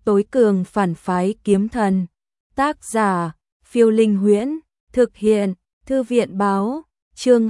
tối cường phản phái kiếm thần. Tác giả, Phiêu Linh Huyễn, thực hiện, Thư viện báo, chương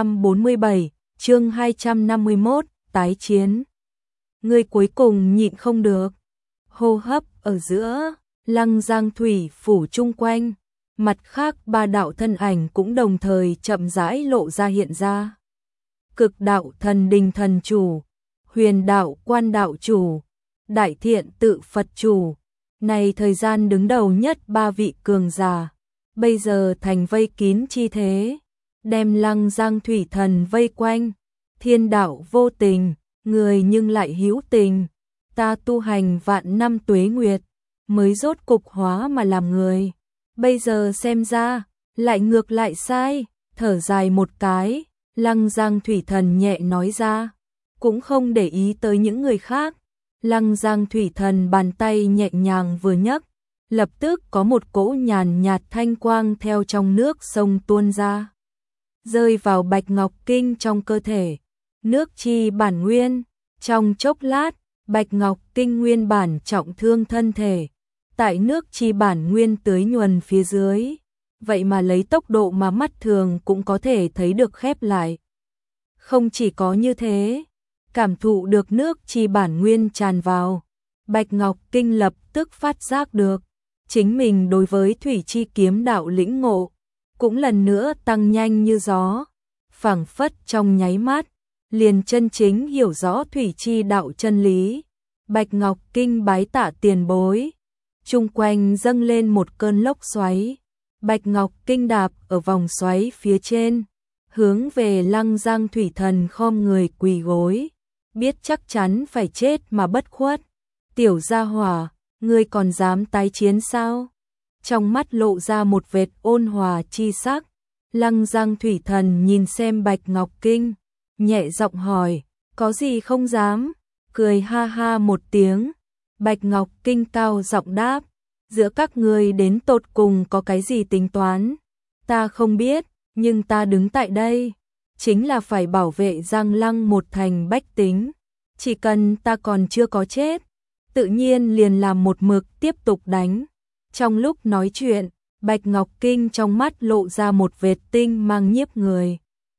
247, chương 251, tái chiến. Người cuối cùng nhịn không được. Hô hấp ở giữa, Lăng Giang thủy phủ chung quanh. Mặt khác ba đạo thân ảnh cũng đồng thời chậm rãi lộ ra hiện ra. Cực đạo thần đình thần chủ, huyền đạo quan đạo chủ, đại thiện tự Phật chủ. Này thời gian đứng đầu nhất ba vị cường giả, bây giờ thành vây kín chi thế, đem Lăng Giang thủy thần vây quanh. Thiên đạo vô tình, người nhưng lại hữu tình. Ta tu hành vạn năm tuế nguyệt, mới rốt cục hóa mà làm người. Bây giờ xem ra, lại ngược lại sai. Thở dài một cái, Lăng Giang thủy thần nhẹ nói ra, cũng không để ý tới những người khác. Lăng Giang thủy thần bàn tay nhẹ nhàng vừa nhấc, lập tức có một cỗ nhàn nhạt thanh quang theo trong nước sông tuôn ra, rơi vào bạch ngọc kinh trong cơ thể. Nước chi bản nguyên, trong chốc lát, bạch ngọc kinh nguyên bản trọng thương thân thể, tại nước chi bản nguyên tưới nhuần phía dưới, vậy mà lấy tốc độ mà mắt thường cũng có thể thấy được khép lại. Không chỉ có như thế, cảm thụ được nước chi bản nguyên tràn vào, bạch ngọc kinh lập tức phát giác được chính mình đối với thủy chi kiếm đạo lĩnh ngộ cũng lần nữa tăng nhanh như gió, phảng phất trong nháy mắt liền chân chính hiểu rõ thủy chi đạo chân lý. Bạch ngọc kinh bái tạ tiền bối. Chung quanh dâng lên một cơn lốc xoáy, bạch ngọc kinh đạp ở vòng xoáy phía trên, hướng về Lăng Giang thủy thần khom người quỳ gối, biết chắc chắn phải chết mà bất khuất. Tiểu gia hỏa, ngươi còn dám tái chiến sao? Trong mắt lộ ra một vệt ôn hòa chi sắc. Lăng Giang thủy thần nhìn xem bạch ngọc kinh, nhẹ giọng hỏi, có gì không dám? Cười ha ha một tiếng, bạch ngọc kinh cao giọng đáp, giữa các ngươi đến tột cùng có cái gì tính toán? Ta không biết, nhưng ta đứng tại đây, chính là phải bảo vệ Giang Lăng một thành bách tính. Chỉ cần ta còn chưa có chết, tự nhiên liền làm một mực tiếp tục đánh. Trong lúc nói chuyện, bạch ngọc kinh trong mắt lộ ra một vệt tinh mang nhiếp người.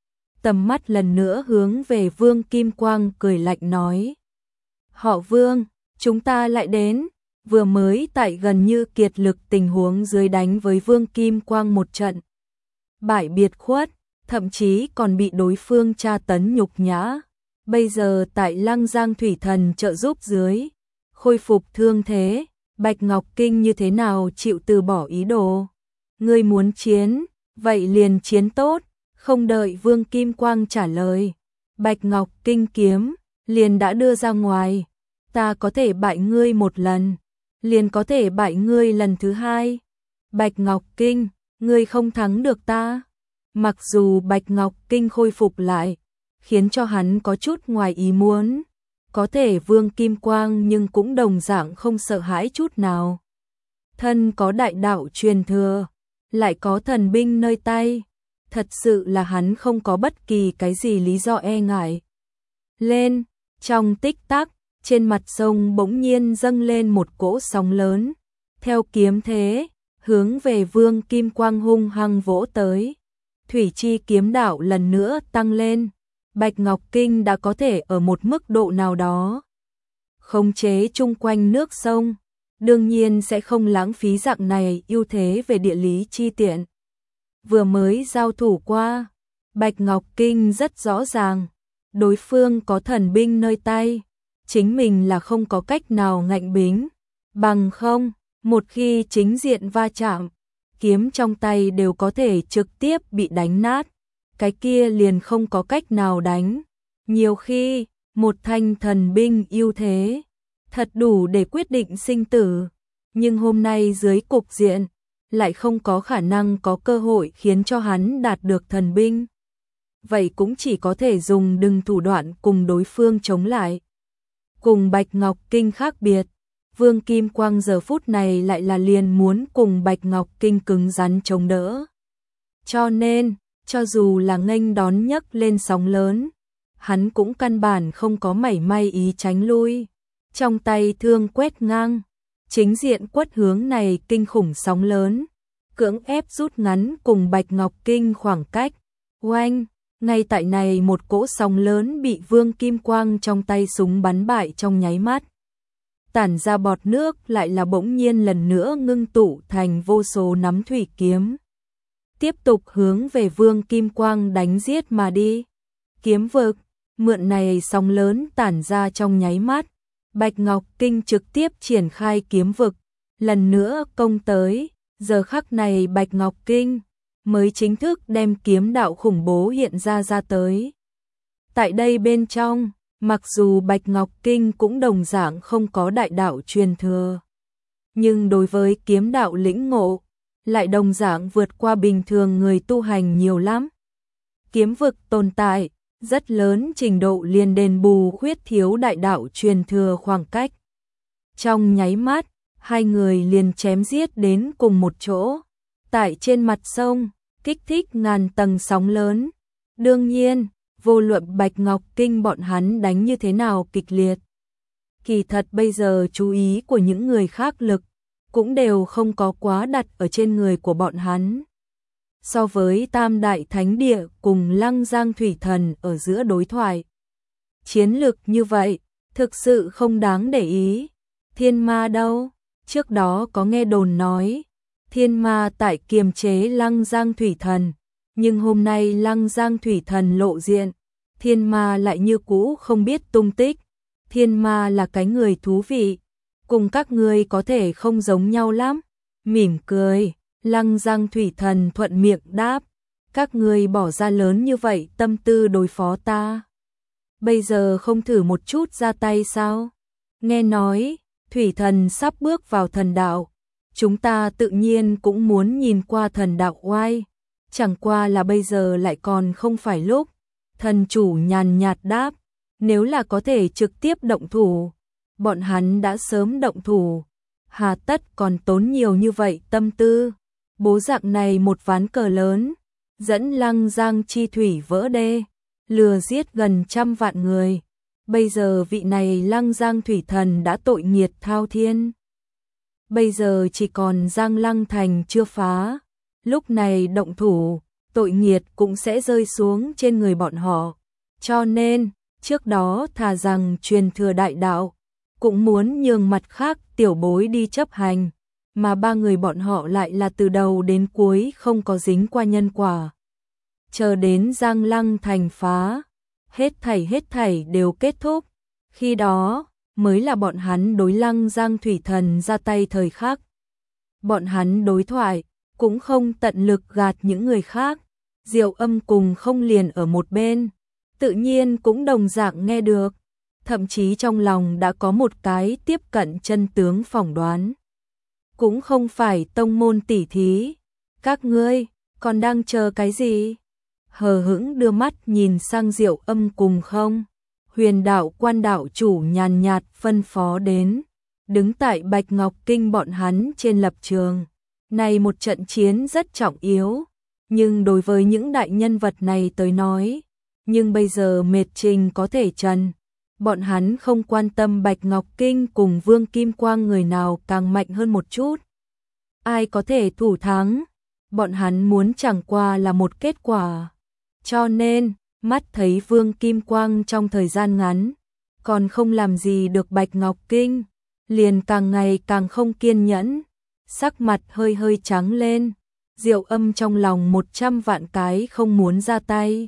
Tầm mắt lần nữa hướng về Vương Kim Quang cười lạnh nói, họ Vương, chúng ta lại đến. Vừa mới tại gần như kiệt lực tình huống dưới đánh với Vương Kim Quang một trận bại biệt khuất, thậm chí còn bị đối phương tra tấn nhục nhã. Bây giờ tại Lăng Giang thủy thần trợ giúp dưới, khôi phục thương thế, bạch ngọc kinh như thế nào chịu từ bỏ ý đồ. Ngươi muốn chiến, vậy liền chiến tốt. Không đợi Vương Kim Quang trả lời, bạch ngọc kinh kiếm liền đã đưa ra ngoài. Ta có thể bại ngươi một lần, liền có thể bại ngươi lần thứ hai. Bạch ngọc kinh, ngươi không thắng được ta. Mặc dù bạch ngọc kinh khôi phục lại, khiến cho hắn có chút ngoài ý muốn, có thể Vương Kim Quang nhưng cũng đồng dạng không sợ hãi chút nào. Thân có đại đạo truyền thừa, lại có thần binh nơi tay, thật sự là hắn không có bất kỳ cái gì lý do e ngại. Lên, trong tích tắc, trên mặt sông bỗng nhiên dâng lên một cỗ sóng lớn, theo kiếm thế, hướng về Vương Kim Quang hung hăng vỗ tới. Thủy chi kiếm đạo lần nữa tăng lên, bạch ngọc kinh đã có thể ở một mức độ nào đó khống chế chung quanh nước sông, đương nhiên sẽ không lãng phí dạng này ưu thế về địa lý chi tiện. Vừa mới giao thủ qua, bạch ngọc kinh rất rõ ràng, đối phương có thần binh nơi tay, chính mình là không có cách nào ngạnh bính, bằng không, một khi chính diện va chạm, kiếm trong tay đều có thể trực tiếp bị đánh nát, cái kia liền không có cách nào đánh. Nhiều khi, một thanh thần binh ưu thế, thật đủ để quyết định sinh tử, nhưng hôm nay dưới cục diện, lại không có khả năng có cơ hội khiến cho hắn đạt được thần binh. Vậy cũng chỉ có thể dùng đừng thủ đoạn cùng đối phương chống lại. Cùng bạch ngọc kinh khác biệt, Vương Kim Quang giờ phút này lại là liền muốn cùng bạch ngọc kinh cứng rắn chống đỡ. Cho nên, cho dù là nghênh đón nhấc lên sóng lớn, hắn cũng căn bản không có mảy may ý tránh lui. Trong tay thương quét ngang, Chính diện quất hướng này kinh khủng sóng lớn, cưỡng ép rút ngắn cùng Bạch Ngọc Kinh khoảng cách. Oanh, ngay tại này một cỗ sóng lớn bị Vương Kim Quang trong tay súng bắn bại trong nháy mắt. Tản ra bọt nước lại là bỗng nhiên lần nữa ngưng tụ thành vô số nắm thủy kiếm. Tiếp tục hướng về Vương Kim Quang đánh giết mà đi. Kiếm vực, mượn này sóng lớn tản ra trong nháy mắt. Bạch Ngọc Kinh trực tiếp triển khai kiếm vực, lần nữa công tới. Giờ khắc này Bạch Ngọc Kinh mới chính thức đem kiếm đạo khủng bố hiện ra tới. Tại đây bên trong, mặc dù Bạch Ngọc Kinh cũng đồng dạng không có đại đạo truyền thừa, nhưng đối với kiếm đạo lĩnh ngộ, lại đồng dạng vượt qua bình thường người tu hành nhiều lắm. Kiếm vực tồn tại, rất lớn trình độ liền đền bù khuyết thiếu đại đạo truyền thừa khoảng cách. Trong nháy mắt, hai người liền chém giết đến cùng một chỗ, tại trên mặt sông, kích thích ngàn tầng sóng lớn. Đương nhiên, vô luận Bạch Ngọc Kinh bọn hắn đánh như thế nào kịch liệt, kỳ thật bây giờ chú ý của những người khác lực cũng đều không có quá đặt ở trên người của bọn hắn. So với Tam Đại Thánh Địa cùng Lăng Giang Thủy Thần ở giữa đối thoại, chiến lực như vậy thực sự không đáng để ý. Thiên Ma đâu? Trước đó có nghe đồn nói Thiên Ma tại kiềm chế Lăng Giang Thủy Thần, nhưng hôm nay Lăng Giang Thủy Thần lộ diện, Thiên Ma lại như cũ không biết tung tích. Thiên Ma là cái người thú vị, cùng các ngươi có thể không giống nhau lắm. Mỉm cười, Lăng Giang Thủy Thần thuận miệng đáp, các ngươi bỏ ra lớn như vậy tâm tư đối phó ta, bây giờ không thử một chút ra tay sao? Nghe nói Thủy Thần sắp bước vào thần đạo, chúng ta tự nhiên cũng muốn nhìn qua thần đạo oai, chẳng qua là bây giờ lại còn không phải lúc. Thần chủ nhàn nhạt đáp, nếu là có thể trực tiếp động thủ, bọn hắn đã sớm động thủ, hà tất còn tốn nhiều như vậy tâm tư. Bố dạng này một ván cờ lớn, dẫn Lăng Giang chi thủy vỡ đê, lừa giết gần 100 vạn người. Bây giờ vị này Lăng Giang Thủy Thần đã tội nghiệt thao thiên. Bây giờ chỉ còn Giang Lăng Thành chưa phá, lúc này động thủ, tội nghiệt cũng sẽ rơi xuống trên người bọn họ. Cho nên, trước đó thà rằng truyền thừa đại đạo, cũng muốn nhường mặt khác tiểu bối đi chấp hành, mà ba người bọn họ lại là từ đầu đến cuối không có dính qua nhân quả. Chờ đến Giang Lăng Thành phá, hết thảy đều kết thúc, khi đó mới là bọn hắn đối Lăng Giang Thủy Thần ra tay thời khắc. Bọn hắn đối thoại cũng không tận lực gạt những người khác, Diệu Âm cùng không liền ở một bên, tự nhiên cũng đồng dạng nghe được, thậm chí trong lòng đã có một cái tiếp cận chân tướng phỏng đoán. Cũng không phải tông môn tỉ thí, các ngươi còn đang chờ cái gì? Hờ hững đưa mắt nhìn sang Diệu Âm cùng không. Huyền đạo quan đạo chủ nhàn nhạt phân phó đến, đứng tại Bạch Ngọc Kinh bọn hắn trên lập trường. Này một trận chiến rất trọng yếu, nhưng đối với những đại nhân vật này tới nói, nhưng bây giờ mệt trình có thể trần. Bọn hắn không quan tâm Bạch Ngọc Kinh cùng Vương Kim Quang người nào càng mạnh hơn một chút. Ai có thể thủ thắng, bọn hắn muốn chẳng qua là một kết quả. Cho nên, mắt thấy Vương Kim Quang trong thời gian ngắn, còn không làm gì được Bạch Ngọc Kinh, liền càng ngày càng không kiên nhẫn, sắc mặt hơi trắng lên, Diệu Âm trong lòng 100 vạn cái không muốn ra tay.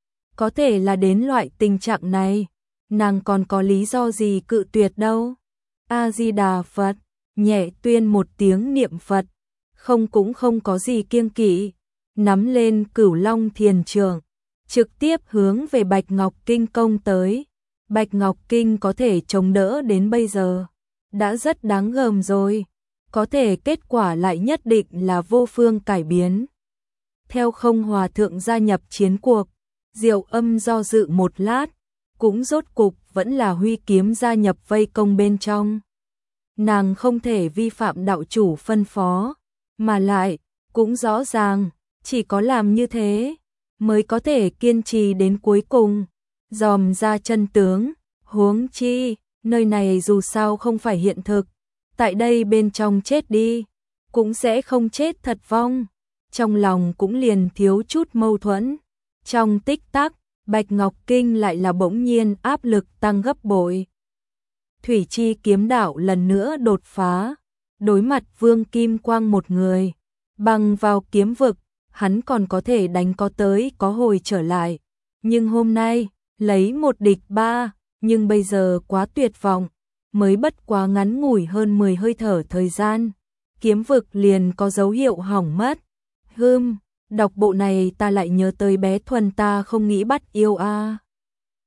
Có thể là đến loại tình trạng này, nàng còn có lý do gì cự tuyệt đâu. A-di-đà Phật, nhẹ tuyên một tiếng niệm Phật, cũng không có gì kiêng kỵ, nắm lên Cửu Long Thiền Trường, trực tiếp hướng về Bạch Ngọc Kinh công tới. Bạch Ngọc Kinh có thể chống đỡ đến bây giờ, đã rất đáng gờm rồi, có thể kết quả lại nhất định là vô phương cải biến. Theo không hòa thượng gia nhập chiến cuộc, Diệu Âm do dự một lát, cũng rốt cục vẫn là huy kiếm gia nhập vây công bên trong. Nàng không thể vi phạm đạo chủ phân phó, mà lại, cũng rõ ràng, chỉ có làm như thế, mới có thể kiên trì đến cuối cùng, dòm ra chân tướng, huống chi, nơi này dù sao không phải hiện thực, tại đây bên trong chết đi, cũng sẽ không chết thật vong. Trong lòng cũng liền thiếu chút mâu thuẫn. Trong tích tắc, Bạch Ngọc Kinh lại là bỗng nhiên áp lực tăng gấp bội. Thủy chi kiếm đạo lần nữa đột phá, đối mặt Vương Kim Quang một người, bằng vào kiếm vực, hắn còn có thể đánh có tới có hồi trở lại. Nhưng hôm nay, lấy một địch ba, nhưng bây giờ quá tuyệt vọng, mới bất quá ngắn ngủi hơn 10 hơi thở thời gian, kiếm vực liền có dấu hiệu hỏng mất. Đọc bộ này ta lại nhớ tới bé Thuần ta không nghĩ bắt yêu a.